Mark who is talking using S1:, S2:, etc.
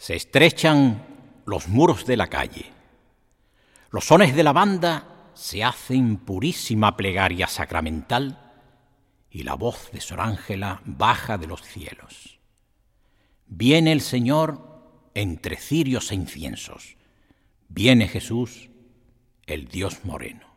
S1: Se estrechan los muros de la calle. Los sones de la banda se hacen purísima plegaria sacramental y la voz de Sor Ángela baja de los cielos. Viene el Señor entre cirios e inciensos. Viene Jesús, el Dios moreno.